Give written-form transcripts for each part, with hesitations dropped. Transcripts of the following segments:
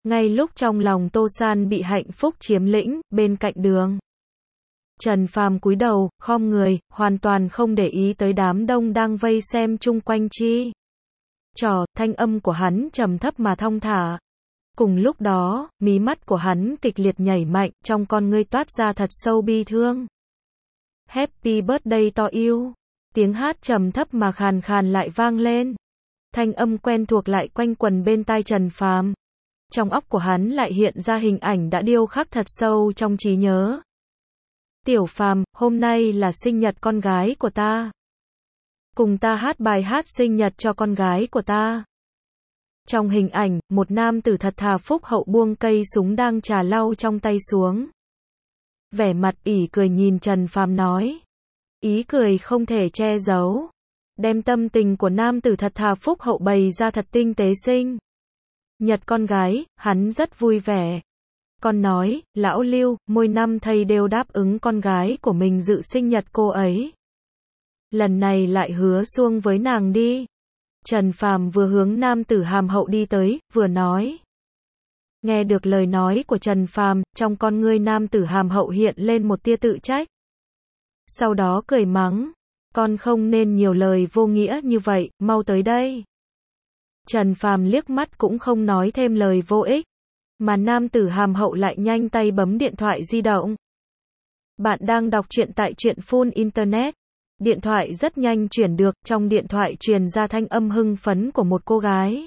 Ngay lúc trong lòng Tô San bị hạnh phúc chiếm lĩnh, bên cạnh đường Trần Phàm cúi đầu, khom người, hoàn toàn không để ý tới đám đông đang vây xem chung quanh chi. Thanh âm của hắn trầm thấp mà thong thả. Cùng lúc đó, mí mắt của hắn kịch liệt nhảy mạnh, trong con ngươi toát ra thật sâu bi thương. Happy birthday to you. Tiếng hát trầm thấp mà khàn khàn lại vang lên. Thanh âm quen thuộc lại quanh quẩn bên tai Trần Phàm. Trong óc của hắn lại hiện ra hình ảnh đã điêu khắc thật sâu trong trí nhớ. Tiểu Phàm, hôm nay là sinh nhật con gái của ta. Cùng ta hát bài hát sinh nhật cho con gái của ta. Trong hình ảnh, một nam tử thật thà phúc hậu buông cây súng đang trà lau trong tay xuống. Vẻ mặt ỉ cười nhìn Trần Phàm nói. Ý cười không thể che giấu. Đem tâm tình của nam tử thật thà phúc hậu bày ra thật tinh tế sinh. Nhật con gái, hắn rất vui vẻ. Con nói, lão Lưu, mỗi năm thầy đều đáp ứng con gái của mình dự sinh nhật cô ấy. Lần này lại hứa xuông với nàng đi. Trần Phàm vừa hướng nam tử hàm hậu đi tới, vừa nói. Nghe được lời nói của Trần Phàm, trong con ngươi nam tử hàm hậu hiện lên một tia tự trách. Sau đó cười mắng. Con không nên nhiều lời vô nghĩa như vậy, mau tới đây. Trần Phàm liếc mắt cũng không nói thêm lời vô ích. Mà nam tử hàm hậu lại nhanh tay bấm điện thoại di động. Bạn đang đọc truyện tại truyện full internet. Điện thoại rất nhanh chuyển được, trong điện thoại truyền ra thanh âm hưng phấn của một cô gái.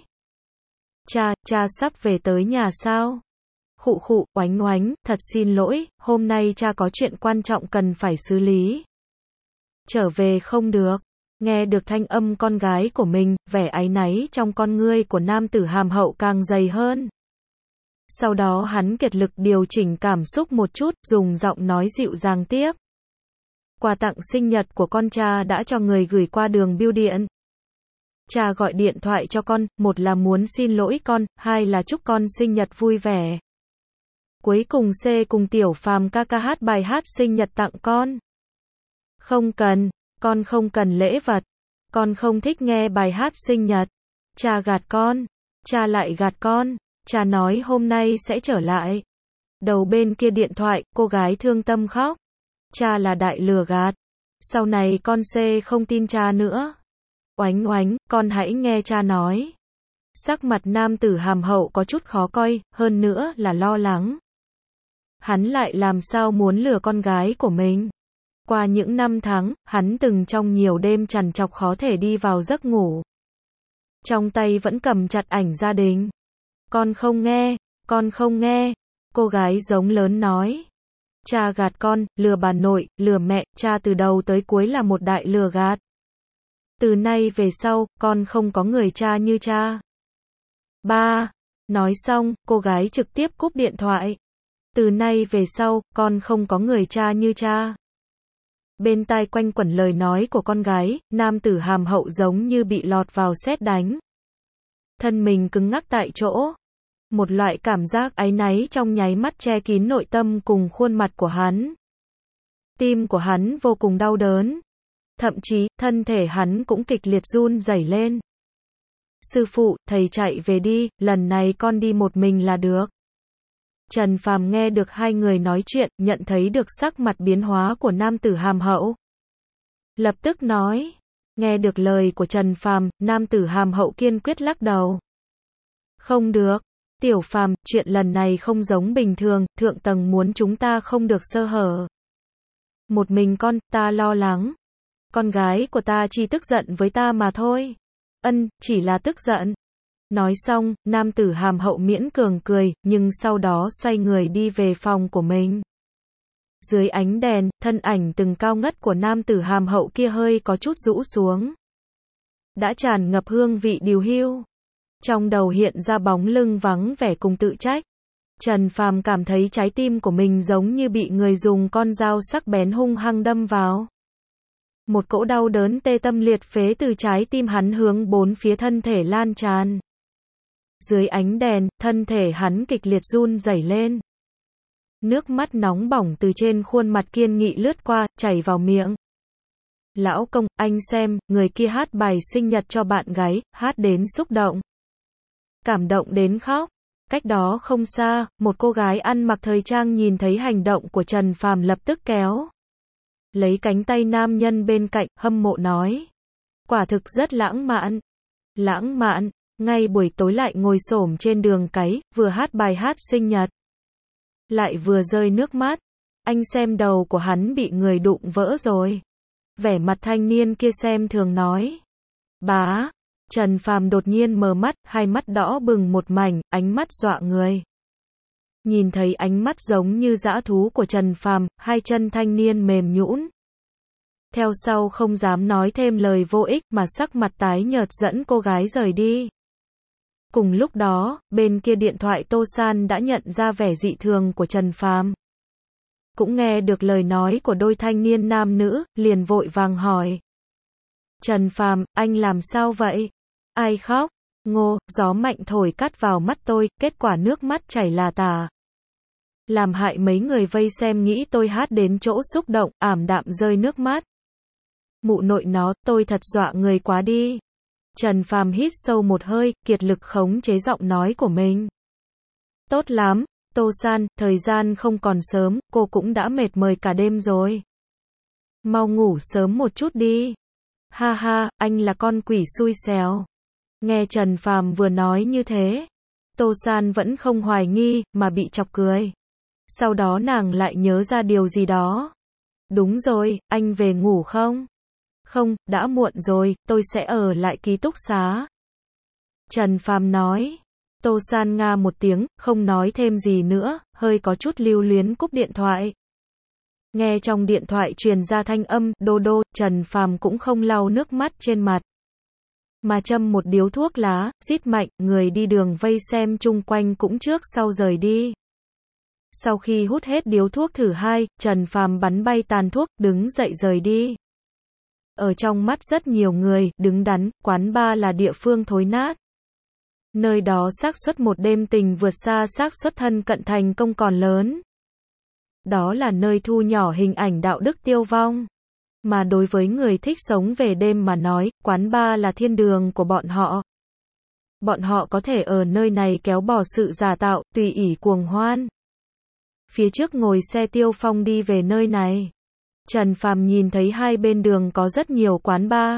Cha sắp về tới nhà sao? Khụ, oánh oánh, thật xin lỗi, hôm nay cha có chuyện quan trọng cần phải xử lý. Trở về không được. Nghe được thanh âm con gái của mình, vẻ áy náy trong con ngươi của nam tử hàm hậu càng dày hơn. Sau đó hắn kiệt lực điều chỉnh cảm xúc một chút, dùng giọng nói dịu dàng tiếp. Quà tặng sinh nhật của con cha đã cho người gửi qua đường bưu điện. Cha gọi điện thoại cho con, một là muốn xin lỗi con, hai là chúc con sinh nhật vui vẻ. Cuối cùng cùng Tiểu Phàm ca ca hát bài hát sinh nhật tặng con. Không cần, con không cần lễ vật. Con không thích nghe bài hát sinh nhật. Cha gạt con. Cha lại gạt con. Cha nói hôm nay sẽ trở lại. Đầu bên kia điện thoại, cô gái thương tâm khóc. Cha là đại lừa gạt. Sau này con không tin cha nữa. Oánh oánh, con hãy nghe cha nói. Sắc mặt nam tử hàm hậu có chút khó coi, hơn nữa là lo lắng. Hắn lại làm sao muốn lừa con gái của mình. Qua những năm tháng, hắn từng trong nhiều đêm trằn trọc khó thể đi vào giấc ngủ. Trong tay vẫn cầm chặt ảnh gia đình. Con không nghe. Cô gái giống lớn nói. Cha gạt con, lừa bà nội, lừa mẹ, cha từ đầu tới cuối là một đại lừa gạt. Từ nay về sau, con không có người cha như cha. Ba. Nói xong, cô gái trực tiếp cúp điện thoại. Từ nay về sau, con không có người cha như cha. Bên tai quanh quẩn lời nói của con gái, nam tử hàm hậu giống như bị lọt vào sét đánh. Thân mình cứng ngắc tại chỗ. Một loại cảm giác áy náy trong nháy mắt che kín nội tâm cùng khuôn mặt của hắn. Tim của hắn vô cùng đau đớn. Thậm chí, thân thể hắn cũng kịch liệt run rẩy lên. Sư phụ, thầy chạy về đi, lần này con đi một mình là được. Trần Phàm nghe được hai người nói chuyện, nhận thấy được sắc mặt biến hóa của nam tử hàm hậu. Lập tức nói. Nghe được lời của Trần Phàm, nam tử hàm hậu kiên quyết lắc đầu. Không được. Tiểu Phàm, chuyện lần này không giống bình thường, thượng tầng muốn chúng ta không được sơ hở. Một mình con, ta lo lắng. Con gái của ta chỉ tức giận với ta mà thôi. Chỉ là tức giận. Nói xong, nam tử hàm hậu miễn cường cười, nhưng sau đó xoay người đi về phòng của mình. Dưới ánh đèn, thân ảnh từng cao ngất của nam tử hàm hậu kia hơi có chút rũ xuống. Đã tràn ngập hương vị điều hưu. Trong đầu hiện ra bóng lưng vắng vẻ cùng tự trách. Trần Phàm cảm thấy trái tim của mình giống như bị người dùng con dao sắc bén hung hăng đâm vào. Một cỗ đau đớn tê tâm liệt phế từ trái tim hắn hướng bốn phía thân thể lan tràn. Dưới ánh đèn, thân thể hắn kịch liệt run rẩy lên. Nước mắt nóng bỏng từ trên khuôn mặt kiên nghị lướt qua, chảy vào miệng. Lão công, anh xem, người kia hát bài sinh nhật cho bạn gái, hát đến xúc động. Cảm động đến khóc. Cách đó không xa, một cô gái ăn mặc thời trang nhìn thấy hành động của Trần Phàm lập tức kéo lấy cánh tay nam nhân bên cạnh, hâm mộ nói. Quả thực rất lãng mạn. Lãng mạn, ngay buổi tối lại ngồi xổm trên đường cái, vừa hát bài hát sinh nhật. Lại vừa rơi nước mắt. Anh xem đầu của hắn bị người đụng vỡ rồi. Vẻ mặt thanh niên kia xem thường nói. Bá. Trần Phàm đột nhiên mở mắt, hai mắt đỏ bừng một mảnh, ánh mắt dọa người. Nhìn thấy ánh mắt giống như dã thú của Trần Phàm, hai chân thanh niên mềm nhũn. Theo sau không dám nói thêm lời vô ích mà sắc mặt tái nhợt dẫn cô gái rời đi. Cùng lúc đó, bên kia điện thoại Tô San đã nhận ra vẻ dị thường của Trần Phàm. Cũng nghe được lời nói của đôi thanh niên nam nữ, liền vội vàng hỏi. Trần Phàm, anh làm sao vậy? Ai khóc? Ngô, gió mạnh thổi cắt vào mắt tôi, kết quả nước mắt chảy là tả. Làm hại mấy người vây xem nghĩ tôi hát đến chỗ xúc động, ảm đạm rơi nước mắt. Mụ nội nó, tôi thật dọa người quá đi. Trần Phàm hít sâu một hơi, kiệt lực khống chế giọng nói của mình. Tốt lắm, Tô San, thời gian không còn sớm, cô cũng đã mệt mỏi cả đêm rồi. Mau ngủ sớm một chút đi. Ha ha, anh là con quỷ xui xẻo. Nghe Trần Phàm vừa nói như thế, Tô San vẫn không hoài nghi, mà bị chọc cười. Sau đó nàng lại nhớ ra điều gì đó. Đúng rồi, anh về ngủ không? Không, đã muộn rồi, tôi sẽ ở lại ký túc xá. Trần Phàm nói. Tô San nga một tiếng, không nói thêm gì nữa, hơi có chút lưu luyến cúp điện thoại. Nghe trong điện thoại truyền ra thanh âm, đô đô, Trần Phàm cũng không lau nước mắt trên mặt. Mà châm một điếu thuốc lá, rít mạnh, người đi đường vây xem chung quanh cũng trước sau rời đi. Sau khi hút hết điếu thuốc thứ hai, Trần Phàm bắn bay tàn thuốc, đứng dậy rời đi. Ở trong mắt rất nhiều người, đứng đắn, quán bar là địa phương thối nát. Nơi đó xác suất một đêm tình vượt xa xác suất thân cận thành công còn lớn. Đó là nơi thu nhỏ hình ảnh đạo đức tiêu vong. Mà đối với người thích sống về đêm mà nói, quán bar là thiên đường của bọn họ. Bọn họ có thể ở nơi này kéo bỏ sự giả tạo, tùy ỷ cuồng hoan. Phía trước ngồi xe Tiêu Phong đi về nơi này. Trần Phàm nhìn thấy hai bên đường có rất nhiều quán bar.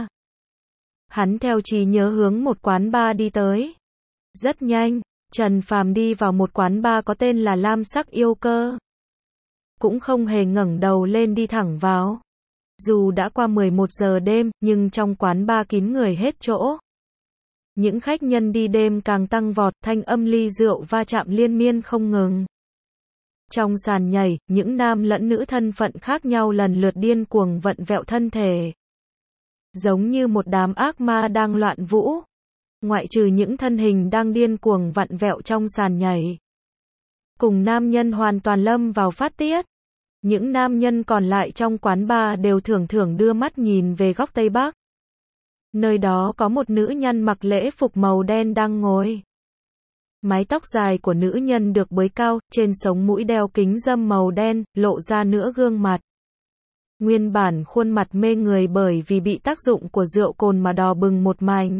Hắn theo trí nhớ hướng một quán bar đi tới. Rất nhanh, Trần Phàm đi vào một quán bar có tên là Lam Sắc Yêu Cơ. Cũng không hề ngẩng đầu lên đi thẳng vào. Dù đã qua 11 giờ đêm, nhưng trong quán bar kín người hết chỗ. Những khách nhân đi đêm càng tăng vọt, thanh âm ly rượu va chạm liên miên không ngừng. Trong sàn nhảy, những nam lẫn nữ thân phận khác nhau lần lượt điên cuồng vặn vẹo thân thể. Giống như một đám ác ma đang loạn vũ. Ngoại trừ những thân hình đang điên cuồng vặn vẹo trong sàn nhảy. Cùng nam nhân hoàn toàn lâm vào phát tiết. Những nam nhân còn lại trong quán bar đều thường thường đưa mắt nhìn về góc Tây Bắc. Nơi đó có một nữ nhân mặc lễ phục màu đen đang ngồi. Mái tóc dài của nữ nhân được bới cao, trên sống mũi đeo kính râm màu đen, lộ ra nửa gương mặt. Nguyên bản khuôn mặt mê người bởi vì bị tác dụng của rượu cồn mà đỏ bừng một mảnh.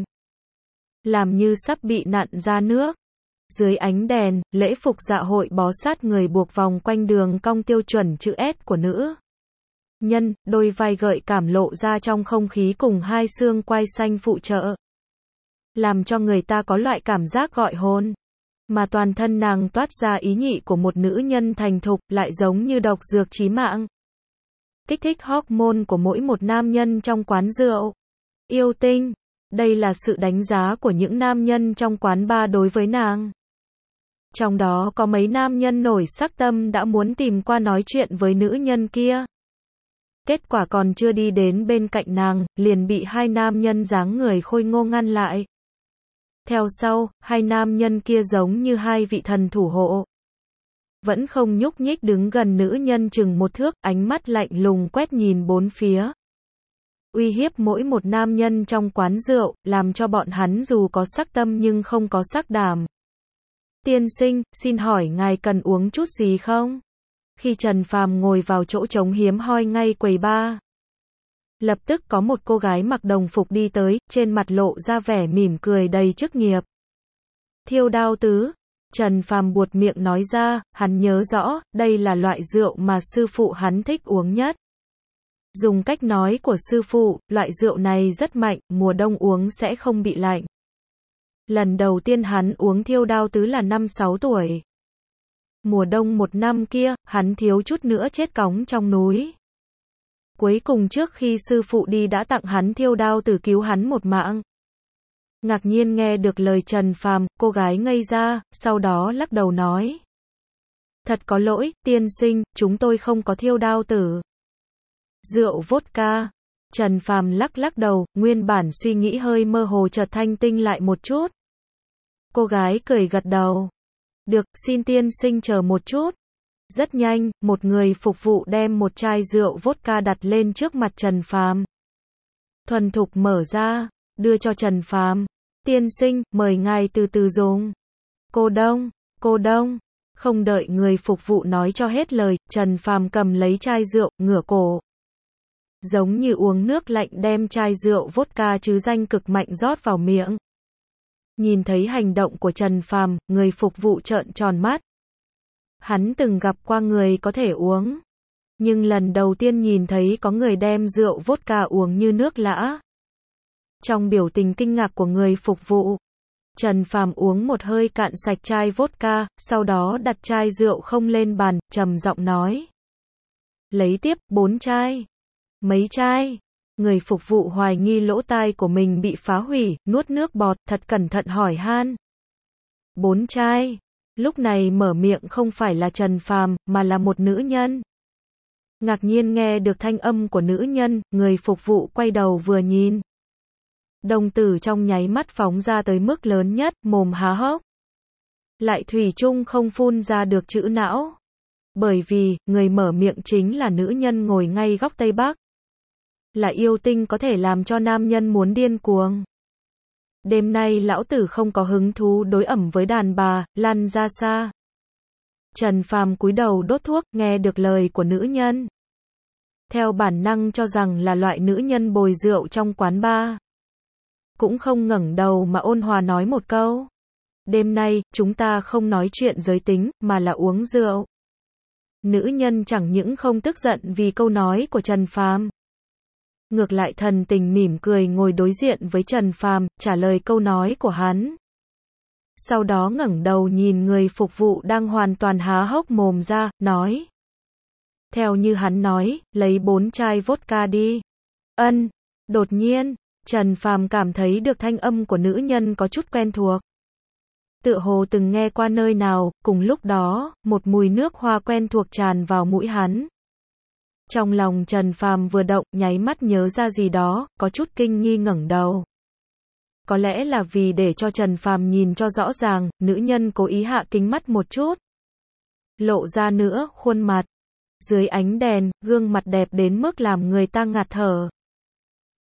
Làm như sắp bị nặn ra nước. Dưới ánh đèn, lễ phục dạ hội bó sát người buộc vòng quanh đường cong tiêu chuẩn chữ S của nữ nhân, đôi vai gợi cảm lộ ra trong không khí cùng hai xương quai xanh phụ trợ. Làm cho người ta có loại cảm giác gọi hồn. Mà toàn thân nàng toát ra ý nhị của một nữ nhân thành thục, lại giống như độc dược chí mạng. Kích thích hormone của mỗi một nam nhân trong quán rượu. Yêu tinh. Đây là sự đánh giá của những nam nhân trong quán bar đối với nàng. Trong đó có mấy nam nhân nổi sắc tâm đã muốn tìm qua nói chuyện với nữ nhân kia. Kết quả còn chưa đi đến bên cạnh nàng, liền bị hai nam nhân dáng người khôi ngô ngăn lại. Theo sau, hai nam nhân kia giống như hai vị thần thủ hộ. Vẫn không nhúc nhích đứng gần nữ nhân chừng một thước, ánh mắt lạnh lùng quét nhìn bốn phía. Uy hiếp mỗi một nam nhân trong quán rượu, làm cho bọn hắn dù có sắc tâm nhưng không có sắc đảm. Tiên sinh, xin hỏi ngài cần uống chút gì không? Khi Trần Phàm ngồi vào chỗ trống hiếm hoi ngay quầy bar, lập tức có một cô gái mặc đồng phục đi tới, trên mặt lộ ra vẻ mỉm cười đầy chức nghiệp. Thiêu Đao Tứ, Trần Phàm buột miệng nói ra, hắn nhớ rõ, đây là loại rượu mà sư phụ hắn thích uống nhất. Dùng cách nói của sư phụ, loại rượu này rất mạnh, mùa đông uống sẽ không bị lạnh. Lần đầu tiên hắn uống Thiêu Đao Tứ là năm 6 tuổi. Mùa đông một năm kia, hắn thiếu chút nữa chết cóng trong núi. Cuối cùng trước khi sư phụ đi đã tặng hắn Thiêu Đao Tứ cứu hắn một mạng. Ngạc nhiên nghe được lời Trần Phàm, cô gái ngây ra, sau đó lắc đầu nói. Thật có lỗi, tiên sinh, chúng tôi không có Thiêu Đao Tử. Rượu vodka. Trần Phàm lắc đầu, nguyên bản suy nghĩ hơi mơ hồ chợt thanh tinh lại một chút. Cô gái cười gật đầu. Được, xin tiên sinh chờ một chút. Rất nhanh, một người phục vụ đem một chai rượu vodka đặt lên trước mặt Trần Phàm. Thuần thục mở ra, đưa cho Trần Phàm. Tiên sinh, mời ngài từ từ dùng. Cô đông. Không đợi người phục vụ nói cho hết lời, Trần Phàm cầm lấy chai rượu, ngửa cổ. Giống như uống nước lạnh đem chai rượu vodka chứ danh cực mạnh rót vào miệng. Nhìn thấy hành động của Trần Phàm, người phục vụ trợn tròn mắt. Hắn từng gặp qua người có thể uống, nhưng lần đầu tiên nhìn thấy có người đem rượu vodka uống như nước lã. Trong biểu tình kinh ngạc của người phục vụ, Trần Phàm uống một hơi cạn sạch chai vodka, sau đó đặt chai rượu không lên bàn, trầm giọng nói. Lấy tiếp, 4 chai. Mấy chai? Người phục vụ hoài nghi lỗ tai của mình bị phá hủy, nuốt nước bọt, thật cẩn thận hỏi han. 4 chai. Lúc này mở miệng không phải là Trần Phàm, mà là một nữ nhân. Ngạc nhiên nghe được thanh âm của nữ nhân, người phục vụ quay đầu vừa nhìn. Đồng tử trong nháy mắt phóng ra tới mức lớn nhất, mồm há hốc. Lại thủy chung không phun ra được chữ não. Bởi vì, người mở miệng chính là nữ nhân ngồi ngay góc Tây Bắc. Là yêu tinh có thể làm cho nam nhân muốn điên cuồng. Đêm nay lão tử không có hứng thú đối ẩm với đàn bà, lăn ra xa. Trần Phàm cúi đầu đốt thuốc, nghe được lời của nữ nhân. Theo bản năng cho rằng là loại nữ nhân bồi rượu trong quán bar. Cũng không ngẩng đầu mà ôn hòa nói một câu. Đêm nay, chúng ta không nói chuyện giới tính, mà là uống rượu. Nữ nhân chẳng những không tức giận vì câu nói của Trần Phàm. Ngược lại thần tình mỉm cười ngồi đối diện với Trần Phàm, trả lời câu nói của hắn. Sau đó ngẩng đầu nhìn người phục vụ đang hoàn toàn há hốc mồm ra, nói. Theo như hắn nói, lấy 4 chai vodka đi. Ân. Đột nhiên, Trần Phàm cảm thấy được thanh âm của nữ nhân có chút quen thuộc. Tựa hồ từng nghe qua nơi nào, cùng lúc đó, một mùi nước hoa quen thuộc tràn vào mũi hắn. Trong lòng Trần Phàm vừa động, nháy mắt nhớ ra gì đó, có chút kinh nghi ngẩng đầu. Có lẽ là vì để cho Trần Phàm nhìn cho rõ ràng, nữ nhân cố ý hạ kính mắt một chút. Lộ ra nữa, khuôn mặt. Dưới ánh đèn, gương mặt đẹp đến mức làm người ta ngạt thở.